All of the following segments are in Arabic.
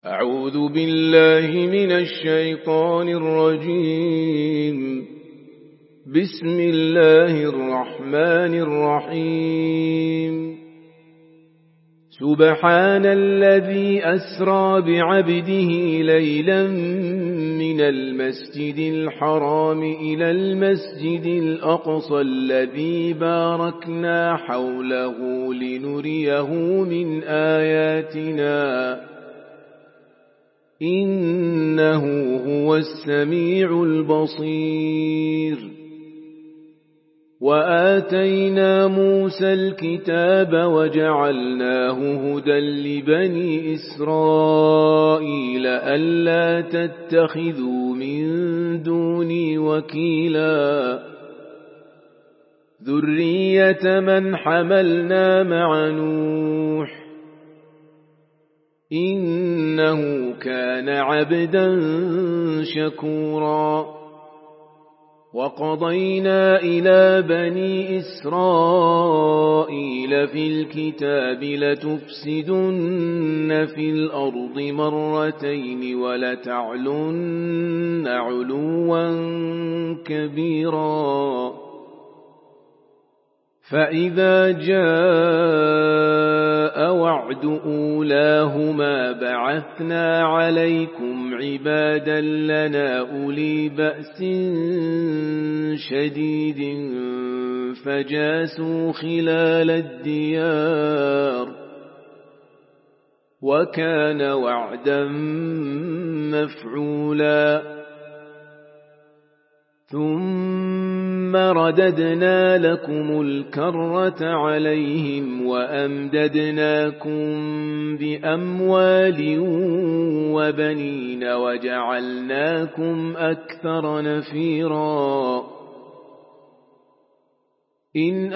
أعوذ بالله من الشيطان الرجيم. بسم الله الرحمن الرحيم. سبحان الذي أسرى بعبده ليلا من المسجد الحرام إلى المسجد الأقصى الذي باركنا حوله لنريه من آياتنا إنه هو السميع البصير. وآتينا موسى الكتاب وجعلناه هدى لبني إسرائيل ألا تتخذوا من دوني وكيلا ذرية من حملنا مع نوح إنه كان عبدا شكورا. وقضينا إلى بني إسرائيل في الكتاب لتفسدن في الأرض مرتين ولتعلن علوا كبيرا. فإذا جاء وعد أولاهما بعثنا عليكم عبادا لنا أولي بأس شديد فجاسوا خلال الديار وكان وعدا مفعولا. ثم رددنا لكم الكرة عليهم وأمددناكم بأموال وبنين وجعلناكم أكثر نفيرا. إن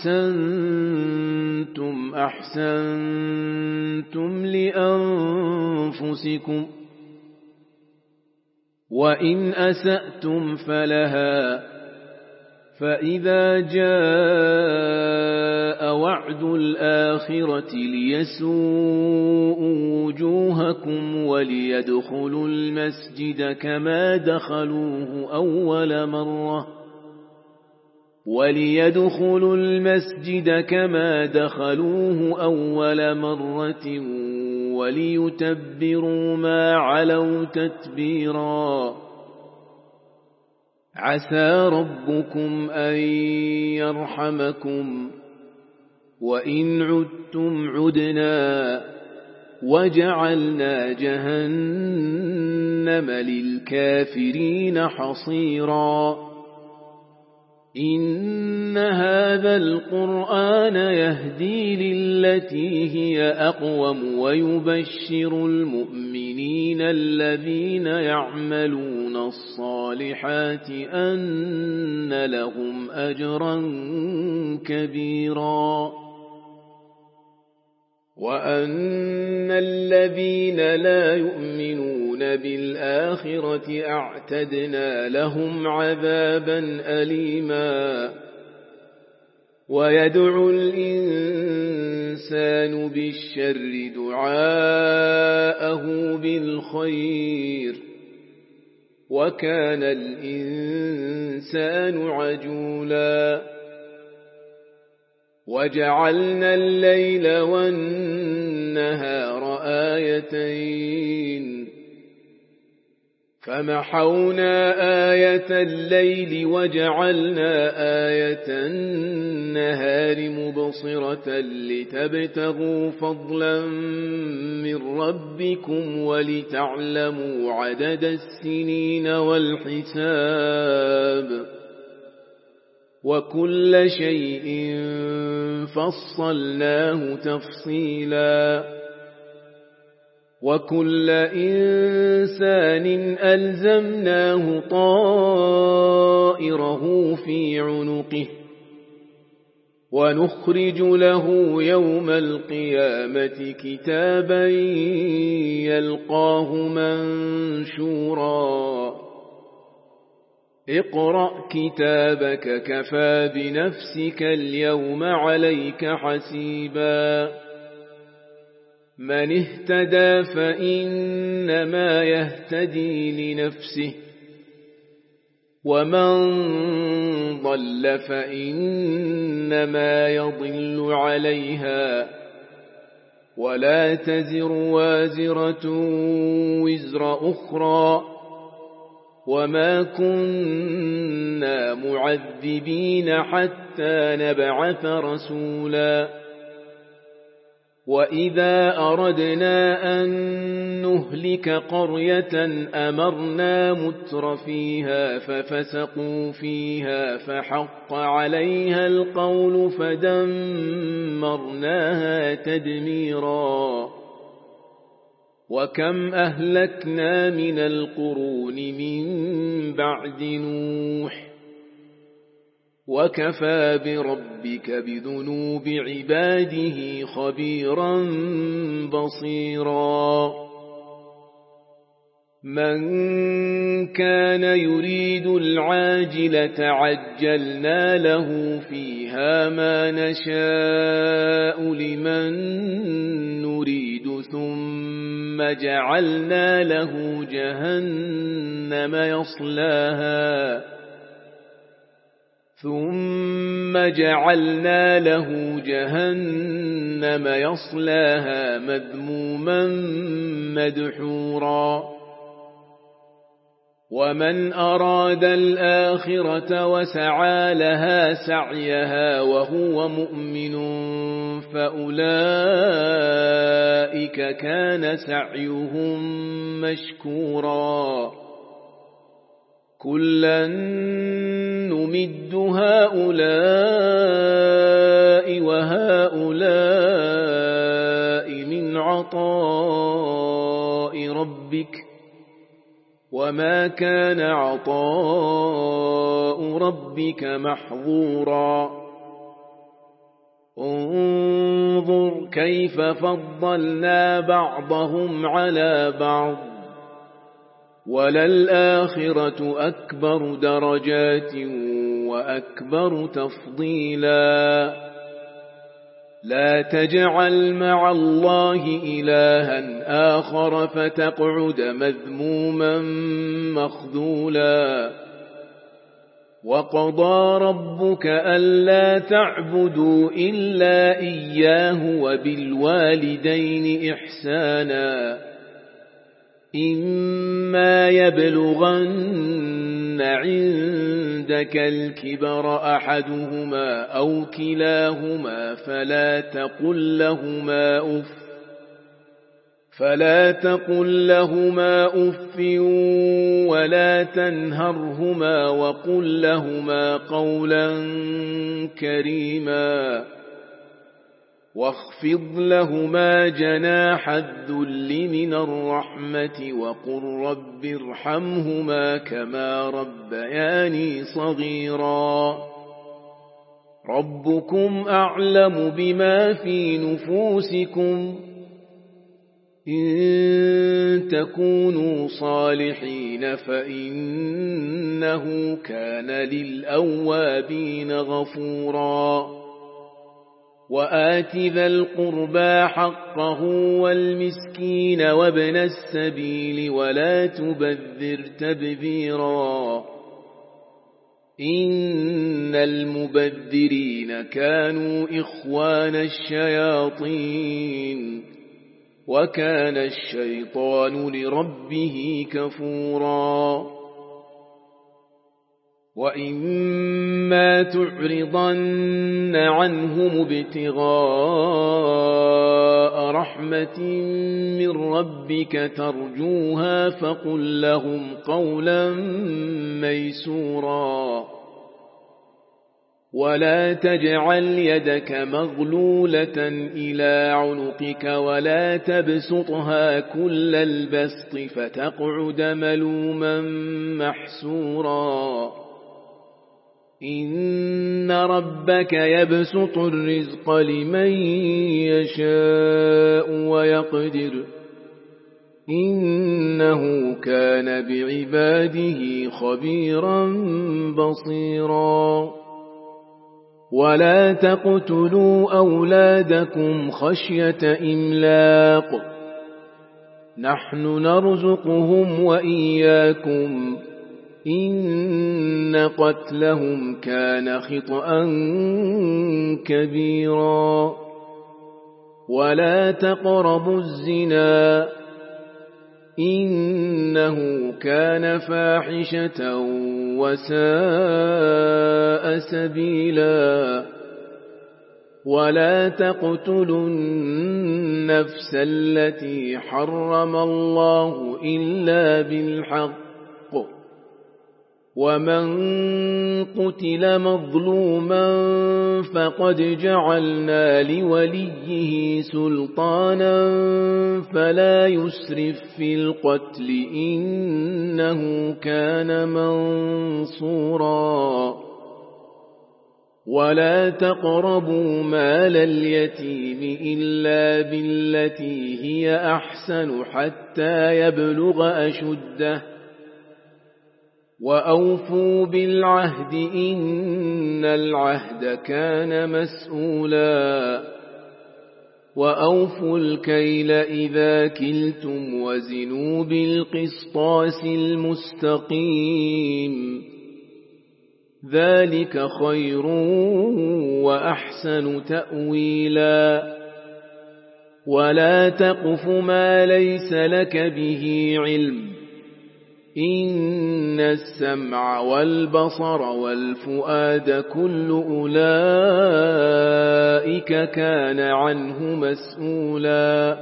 أحسنتم أحسنتم لأنفسكم وإن أسأتم فلها. فإذا جاء وعد الآخرة ليسوءوا وجوهكم وليدخلوا المسجد كما دخلوه أول مرة وليتبروا ما علوا تتبيرا. عسى ربكم أن يرحمكم وإن عدتم عدنا وجعلنا جهنم للكافرين حصيرا. إن هذا القرآن يهدي للتي هي أقوم ويبشر المؤمنين الذين يعملون الصالحات أن لهم أجرا كبيرا. وأن الذين لا يؤمنون بالآخرة أعتدنا لهم عذابا أليما. ويدعو الإنسان بالشر دعاءه بالخير وكان الإنسان عجولا. وجعلنا الليل والنهار آيتين فمحونا آية الليل وجعلنا آية النهار مبصرة لتبتغوا فضلا من ربكم ولتعلموا عدد السنين والحساب وكل شيء فصلناه تفصيلا. وكل إنسان ألزمناه طائره في عنقه ونخرج له يوم القيامة كتابا يلقاه منشورا. اقرأ كتابك كفى بنفسك اليوم عليك حسيبا. من اهتدى فإنما يهتدي لنفسه ومن ضل فإنما يضل عليها ولا تزر وازرة وزر أخرى وما كنا معذبين حتى نبعث رسولا وإذا أردنا أن نهلك قرية أمرنا متر فيها ففسقوا فيها فحق عليها القول فدمرناها تدميرا وكم أهلكنا من القرون من بعد نوح وكفى بربك بذنوب عباده خبيرا بصيرا من كان يريد العاجلة عجلنا له فيها ما نشاء لمن نريد ثم جعلنا له جهنم يصلاها مذموما مدحورا ومن أراد الآخرة وسعى لها سعيها وهو مؤمن فأولئك كان سعيهم مشكورا كلا نمد هؤلاء وهؤلاء من عطاء ربك وما كان عطاء ربك محظورا انظر كيف فضلنا بعضهم على بعض وللآخرة أكبر درجات وأكبر تفضيلا لا تجعل مع الله إلها آخر فتقعد مذموما مخذولا وقضى ربك ألا تعبدوا إلا إياه وبالوالدين إحسانا إما يبلغن عندك الكبر أحدهما أو كلاهما فلا تقل لهما أف ولا تنهرهما وقل لهما قولا كريما واخفض لهما جناح الذل من الرحمة وقل رب ارحمهما كما ربياني صغيرا ربكم أعلم بما في نفوسكم إن تكونوا صالحين فإنه كان للأوابين غفورا وآت ذا القربى حقه والمسكين وابن السبيل ولا تبذر تبذيرا إن المبذرين كانوا إخوان الشياطين وكان الشيطان لربه كفورا وإما تعرضن عنهم ابتغاء رحمة من ربك ترجوها فقل لهم قولا ميسورا ولا تجعل يدك مغلولة إلى عنقك ولا تبسطها كل البسط فتقعد ملوما محسورا إن ربك يبسط الرزق لمن يشاء ويقدر إنه كان بعباده خبيرا بصيرا ولا تقتلوا أولادكم خشية إملاق نحن نرزقهم وإياكم إن قتلهم كان خطأ كبيرا ولا تقربوا الزنا إنه كان فاحشة وساء سبيلا ولا تقتلوا النفس التي حرم الله إلا بالحق ومن قتل مظلوما فقد جعلنا لوليه سلطانا فلا يسرف في القتل إنه كان منصورا ولا تقربوا مال اليتيم إلا بالتي هي أحسن حتى يبلغ أشده وأوفوا بالعهد إن العهد كان مسؤولا وأوفوا الكيل إذا كلتم وزنوا بالقسطاس المستقيم ذلك خير وأحسن تأويلا ولا تقف ما ليس لك به علم إن السمع والبصر والفؤاد كل أولئك كان عنه مسؤولا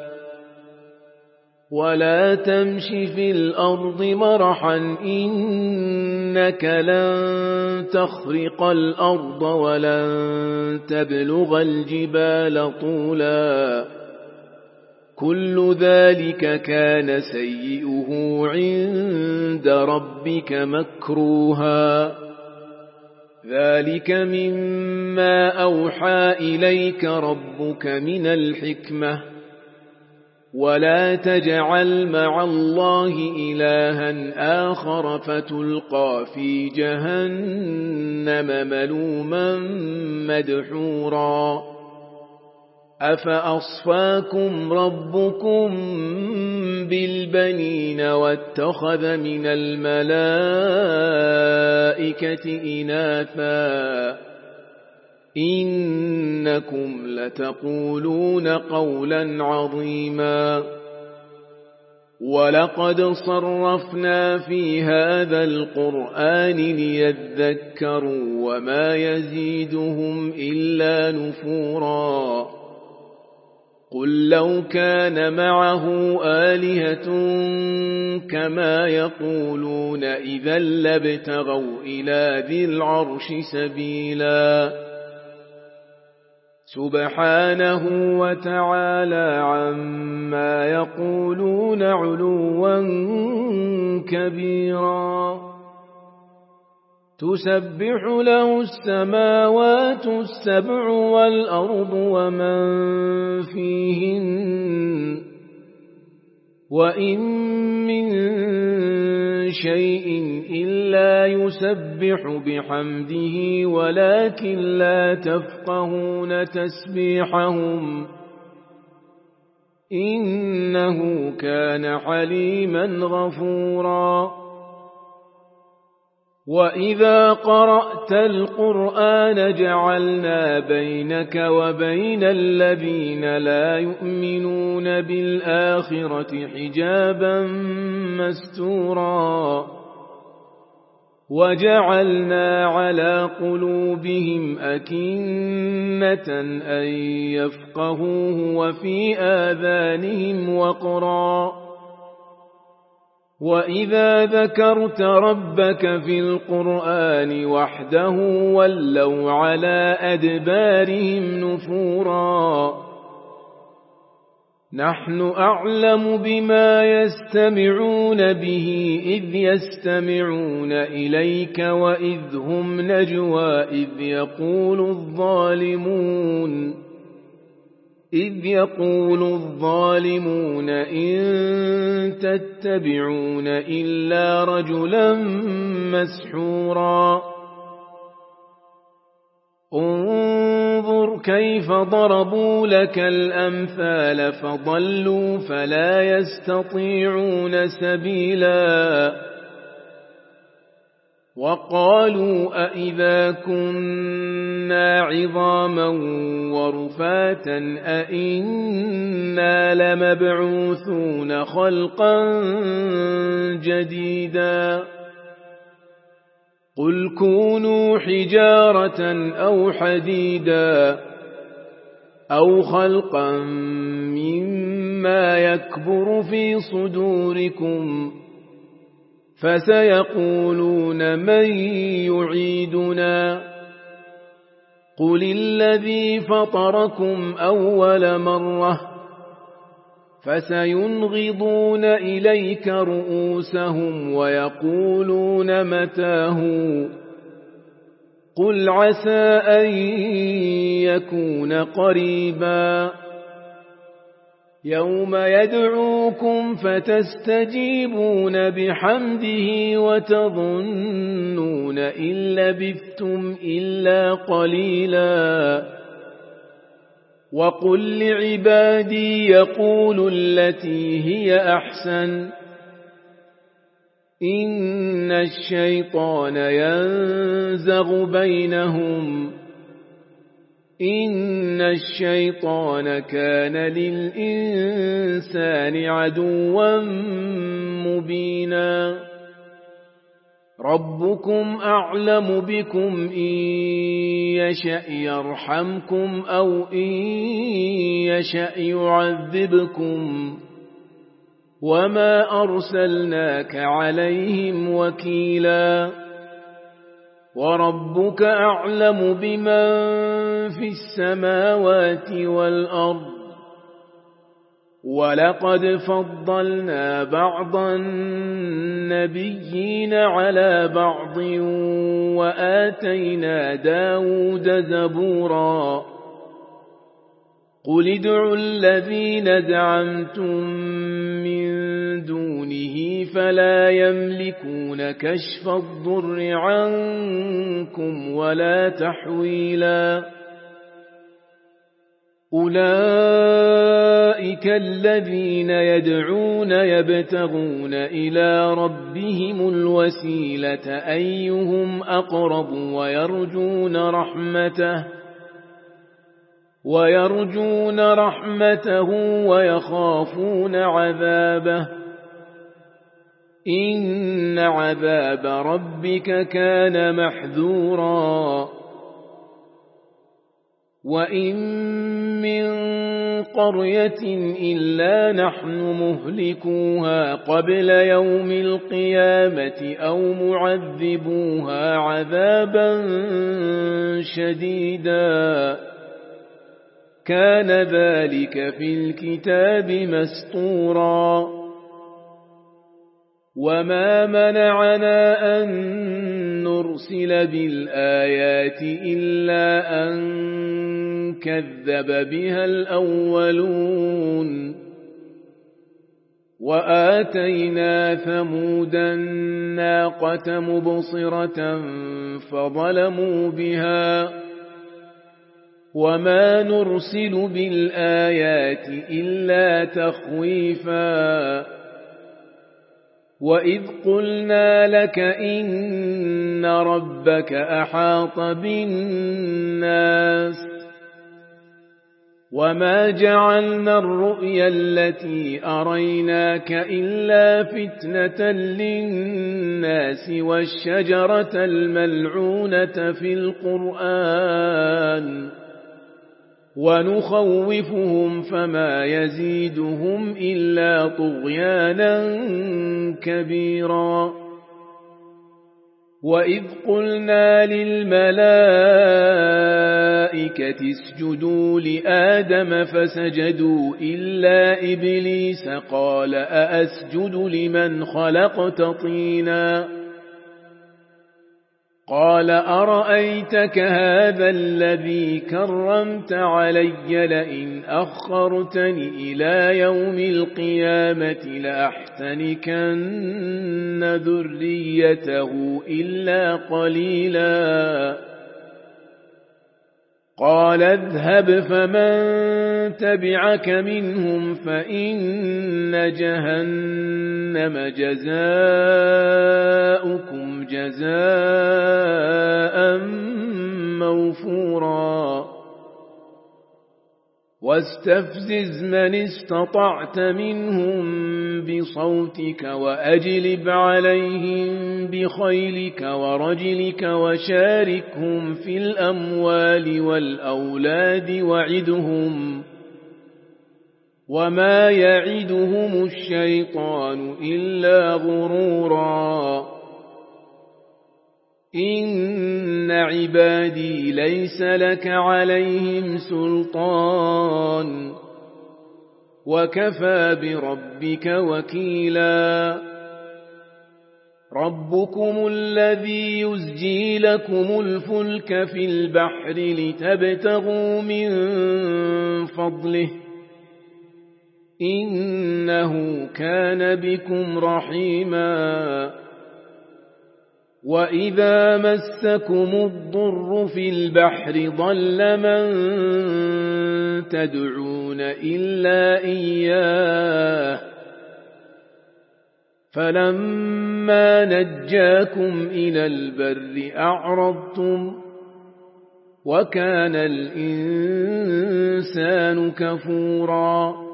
ولا تمش في الأرض مرحا إنك لن تخرق الأرض ولن تبلغ الجبال طولا كل ذلك كان سيئه عند ربك مكروها ذلك مما أوحى إليك ربك من الحكمة ولا تجعل مع الله إلها آخر فتلقى في جهنم ملوما مدحورا أفأصفاكم ربكم بالبنين واتخذ من الملائكة إناثا إنكم لتقولون قولا عظيما ولقد صرفنا في هذا القرآن ليذكروا وما يزيدهم إلا نفورا قل لو كان معه آلهة كما يقولون إذا لابتغوا إلى ذي العرش سبيلا سبحانه وتعالى عما يقولون علوا كبيرا تسبح له السماوات السبع والأرض ومن فيهن وإن من شيء إلا يسبح بحمده ولكن لا تفقهون تسبيحهم إنه كان حليما غفورا وإذا قرأت القرآن جعلنا بينك وبين الذين لا يؤمنون بالآخرة حجابا مستورا وجعلنا على قلوبهم أكنة أن يفقهوه وفي آذانهم وقرا وإذا ذكرت ربك في القرآن وحده ولوا على أدبارهم نفورا نحن أعلم بما يستمعون به إذ يستمعون إليك وإذ هم نجوى إذ يقول الظالمون إن تتبعون إلا رجلا مسحورا انظر كيف ضربوا لك الأمثال فضلوا فلا يستطيعون سبيلا وقالوا أئذا كنا عظاما ورفاتا أئنا لمبعوثون خلقا جديدا قل كونوا حجارة أو حديدا أو خلقا مما يكبر في صدوركم فسيقولون من يعيدنا قل الذي فطركم أول مرة فسينغضون إليك رؤوسهم ويقولون متاه قل عسى أن يكون قريبا يوم يدعوكم فتستجيبون بحمده وتظنون إن لبثتم إلا قليلا وقل لعبادي يقولوا التي هي أحسن إن الشيطان ينزغ بينهم إن الشيطان كان للإنسان عدوا مبينا ربكم أعلم بكم إن يشأ يرحمكم أو إن يشأ يعذبكم وما أرسلناك عليهم وكيلا وربك أعلم بمن في السماوات والأرض ولقد فضلنا بعض النبيين على بعض وآتينا داود زبورا قل ادعوا الذين زعمتم من دونه فلا يملكون كشف الضر عنكم ولا تحويلا أولئك الذين يدعون يبتغون إلى ربهم الوسيلة أيهم أقرب ويرجون رحمته ويخافون عذابه إن عذاب ربك كان محذورا وإن من قرية إلا نحن مهلكوها قبل يوم القيامة أو معذبوها عذابا شديدا كان ذلك في الكتاب مسطورا وما منعنا أن نرسل بالآيات إلا أن كذب بها الأولون وآتينا ثمود الناقة مبصرة فظلموا بها وما نرسل بالآيات إلا تخويفا وإذ قلنا لك إن ربك أحاط بالناس وما جعلنا الرؤيا التي أريناك إلا فتنة للناس والشجرة الملعونة في القرآن ونخوفهم فما يزيدهم إلا طغيانا كبيرا وإذ قلنا للملائكة اسجدوا لآدم فسجدوا إلا إبليس قال أأسجد لمن خلقت طينا قال أرأيتك هذا الذي كرمت علي لئن أخرتني إلى يوم القيامة لأحتنكن ذريته إلا قليلا قال اذهب فمن تبعك منهم فإن جهنم جزاؤكم جزاء موفورا واستفزز من استطعت منهم بصوتك وأجلب عليهم بخيلك ورجلك وشاركهم في الأموال والأولاد وعدهم وما يعدهم الشيطان إلا غرورا إن عبادي ليس لك عليهم سلطان وكفى بربك وكيلا ربكم الذي يزجي لكم الفلك في البحر لتبتغوا من فضله إنه كان بكم رحيما وإذا مسكم الضر في البحر ضل من تدعون إلا إياه فلما نجاكم إلى البر أعرضتم وكان الإنسان كفورا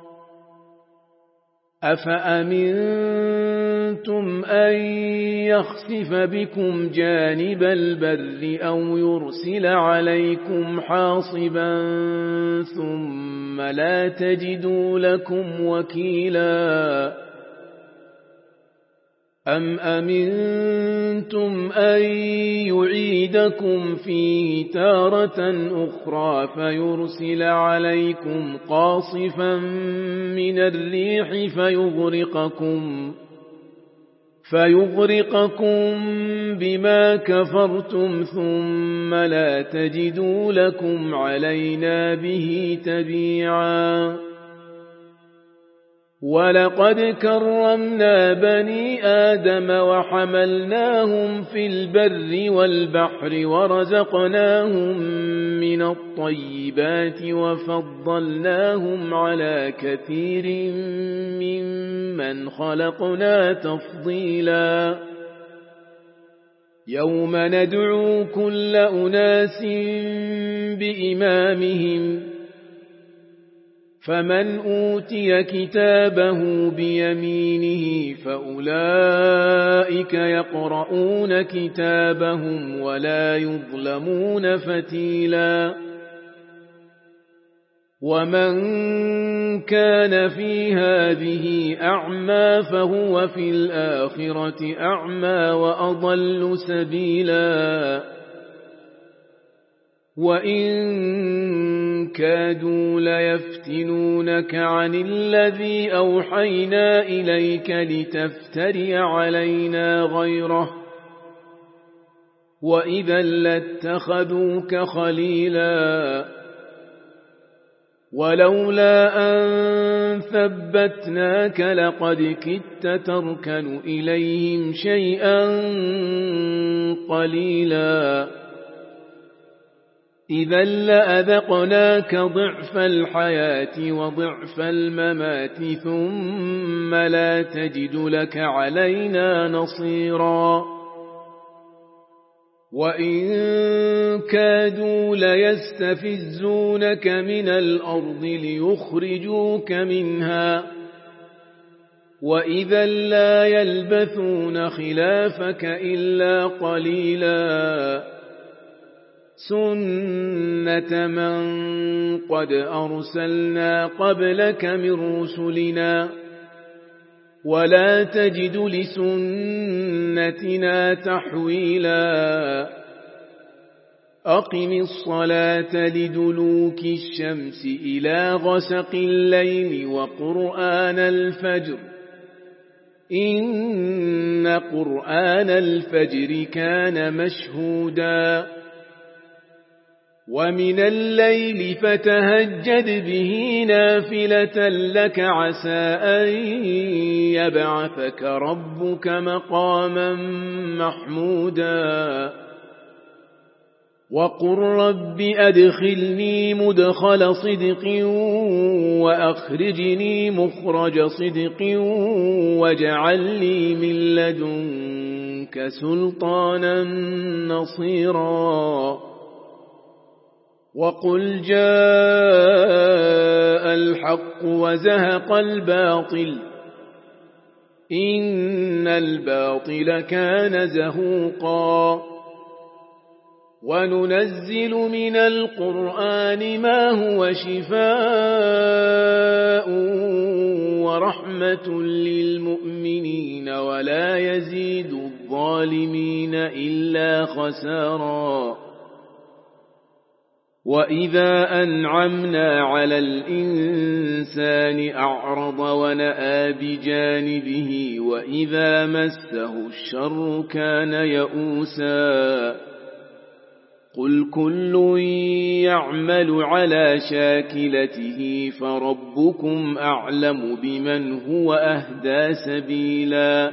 أفأمنتم أن يخسف بكم جانب البر أو يرسل عليكم حاصبا ثم لا تجدوا لكم وكيلا أم أمنتم أن يعيدكم فيه تارة أخرى فيرسل عليكم قاصفا من الريح فيغرقكم بما كفرتم ثم لا تجدوا لكم علينا به تبيعا ولقد كرمنا بني آدم وحملناهم في البر والبحر ورزقناهم من الطيبات وفضلناهم على كثير ممن خلقنا تفضيلا يوم ندعو كل أناس بإمامهم فمن أوتي كتابه بيمينه فأولئك يقرؤون كتابهم ولا يظلمون فتيلا ومن كان في هذه أعمى فهو في الآخرة أعمى وأضل سبيلا وإن كادوا ليفتنونك عن الذي أوحينا إليك لتفتري علينا غيره وإذا لاتخذوك خليلا ولولا أن ثبتناك لقد كدت تركن إليهم شيئا قليلا إذا لأذقناك ضعف الحياة وضعف الممات ثم لا تجد لك علينا نصيرا وإن كادوا ليستفزونك من الأرض ليخرجوك منها وإذا لا يلبثون خلافك إلا قليلا سنة من قد أرسلنا قبلك من رسلنا ولا تجد لسنتنا تحويلا أقم الصلاة لدلوك الشمس إلى غسق الليل وقرآن الفجر إن قرآن الفجر كان مشهودا ومن الليل فتهجد به نافلة لك عسى أن يبعثك ربك مقاما محمودا وقل رب أدخلني مدخل صدق وأخرجني مخرج صدق واجعل لي من لدنك سلطانا نصيرا وقل جاء الحق وزهق الباطل إن الباطل كان زهوقا وننزل من القرآن ما هو شفاء ورحمة للمؤمنين ولا يزيد الظالمين إلا خسارا وإذا أنعمنا على الإنسان أعرض ونأى بجانبه وإذا مسه الشر كان يئوسا قل كل يعمل على شاكلته فربكم أعلم بمن هو أهدى سبيلا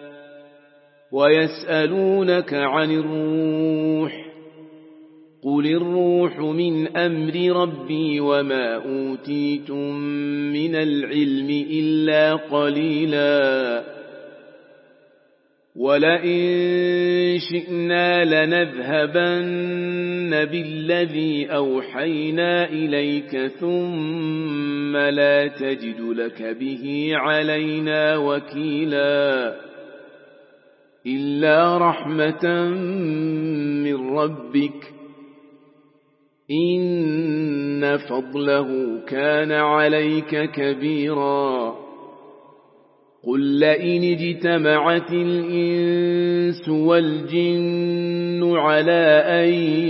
ويسألونك عن الروح قل الروح من أمر ربي وما أوتيتم من العلم إلا قليلا ولئن شئنا لنذهبن بالذي أوحينا إليك ثم لا تجد لك به علينا وكيلا إلا رحمة من ربك إن فضله كان عليك كبيرا قل لئن اجتمعت الإنس والجن على أن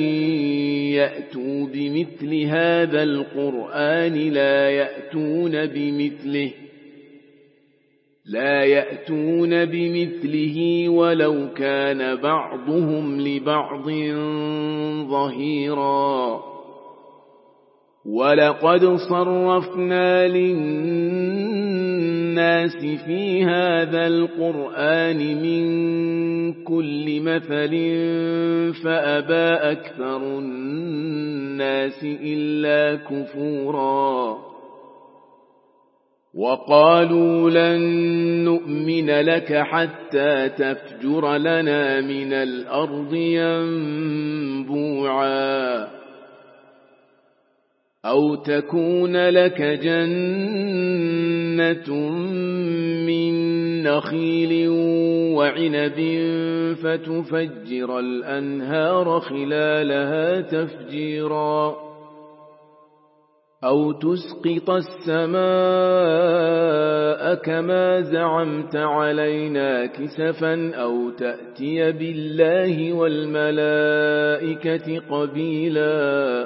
يأتوا بمثل هذا القرآن لا يأتون بمثله ولو كان بعضهم لبعض ظهيرا ولقد صرفنا للناس في هذا القرآن من كل مثل فأبى أكثر الناس إلا كفورا وقالوا لن نؤمن لك حتى تفجر لنا من الأرض ينبوعا أو تكون لك جنة من نخيل وعنب فتفجر الأنهار خلالها تفجيرا أو تسقط السماء كما زعمت علينا كسفا أو تأتي بالله والملائكة قبيلا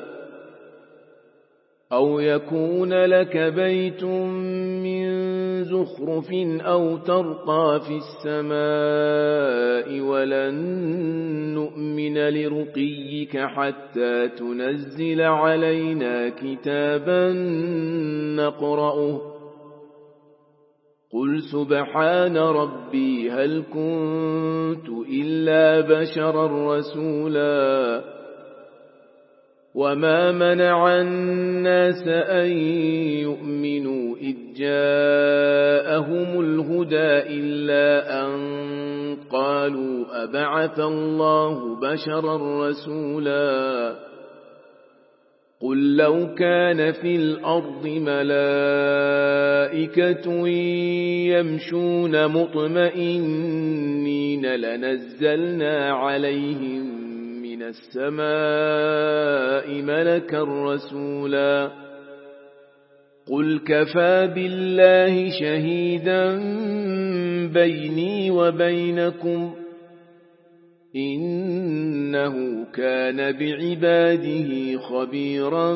أو يكون لك بيت من زخرف أو ترقى في السماء ولن نؤمن لرقيك حتى تنزل علينا كتابا نقرأه قل سبحان ربي هل كنت إلا بشرا رسولا وما منع الناس أن يؤمنوا إذ جاءهم الهدى إلا أن قالوا أبعث الله بشرا رسولا قل لو كان في الأرض ملائكة يمشون مطمئنين لنزلنا عليهم من السماء ملكا رسولا قل كفى بالله شهيدا بيني وبينكم إنه كان بعباده خبيرا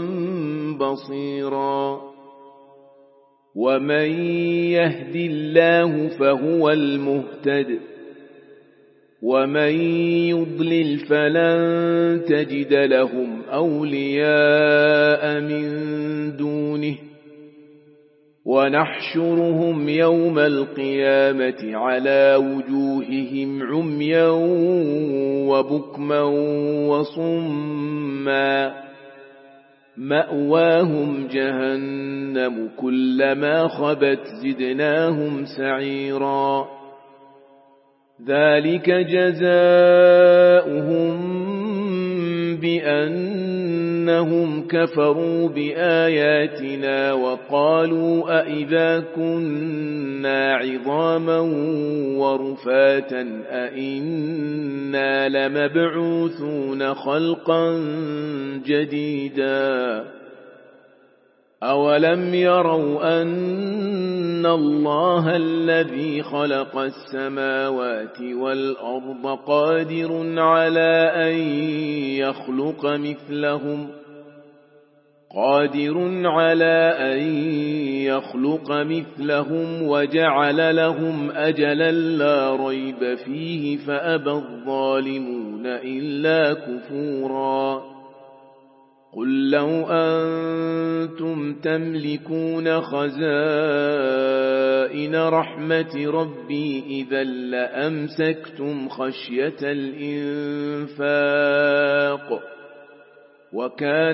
بصيرا ومن يهد الله فهو المهتد ومن يضلل فلن تجد لهم أولياء من دونه ونحشرهم يوم القيامة على وجوههم عميا وبكما وصما مأواهم جهنم كلما خبت زدناهم سعيرا ذلك جزاؤهم بأنهم كفروا بآياتنا وقالوا أئذا كنا عظاما ورفاتا أئنا لمبعوثون خلقا جديدا أولم يروا أن الله الذي خلق السماوات والأرض قادر على أن يخلق مثلهم وجعل لهم أجلا لا ريب فيه فأبى الظالمون إلا كفورا قل لو أنتم تملكون خزائن رحمة ربي إذا لأمسكتم خشية الإنفاق وكان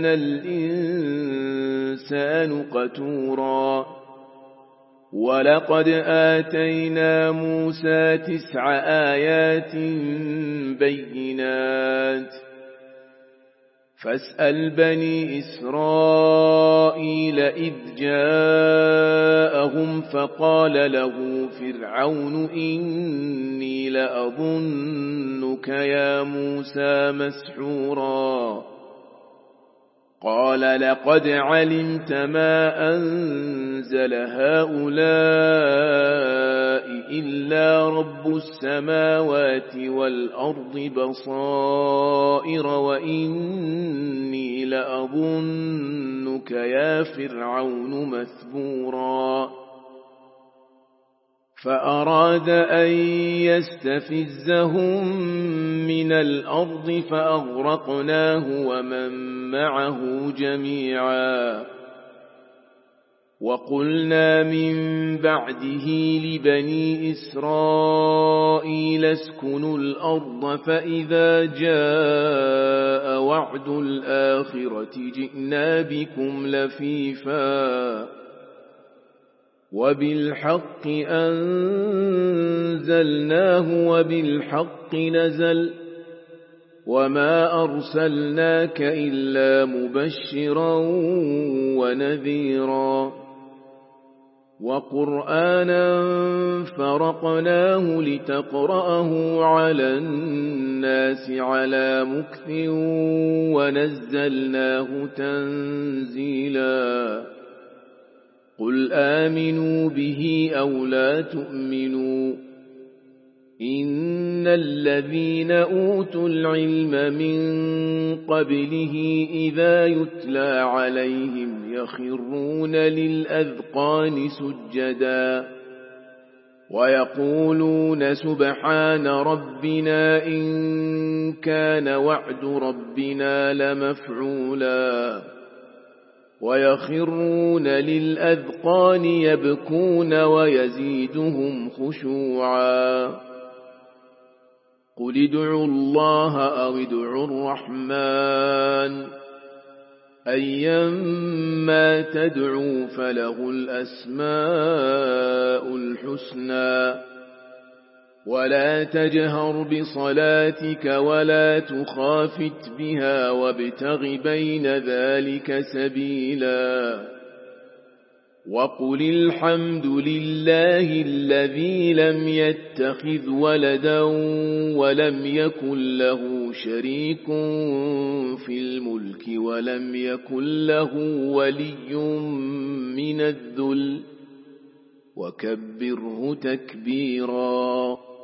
الإنسان قتورا ولقد آتينا موسى 9 آيات بينات فاسأل بني إسرائيل إذ جاءهم فقال له فرعون إني لأظنك يا موسى مسحورا قال لقد علمت ما أنزل هؤلاء إلا رب السماوات والأرض بصائر وإني لأظنك يا فرعون مثبورا فأراد أن يستفزهم من الأرض فأغرقناه ومن معه جميعا وقلنا من بعده لبني إسرائيل اسكنوا الأرض فإذا جاء وعد الآخرة جئنا بكم لفيفا وبالحق أنزلناه وبالحق نزل وما أرسلناك إلا مبشرا ونذيرا وقرآنا فرقناه لتقرأه على الناس على مكث ونزلناه تنزيلا قل آمنوا به أو لا تؤمنوا إن الذين أوتوا العلم من قبله إذا يتلى عليهم يخرون للأذقان سجدا ويقولون سبحان ربنا إن كان وعد ربنا لمفعولا ويخرون للأذقان يبكون ويزيدهم خشوعا قل ادعوا الله أو ادعوا الرحمن أيما تدعوا فله الأسماء الحسنى ولا تجهر بصلاتك ولا تخافت بها وابتغ بين ذلك سبيلا وقل الحمد لله الذي لم يتخذ ولدا ولم يكن له شريك في الملك ولم يكن له ولي من الذل وكبره تكبيرا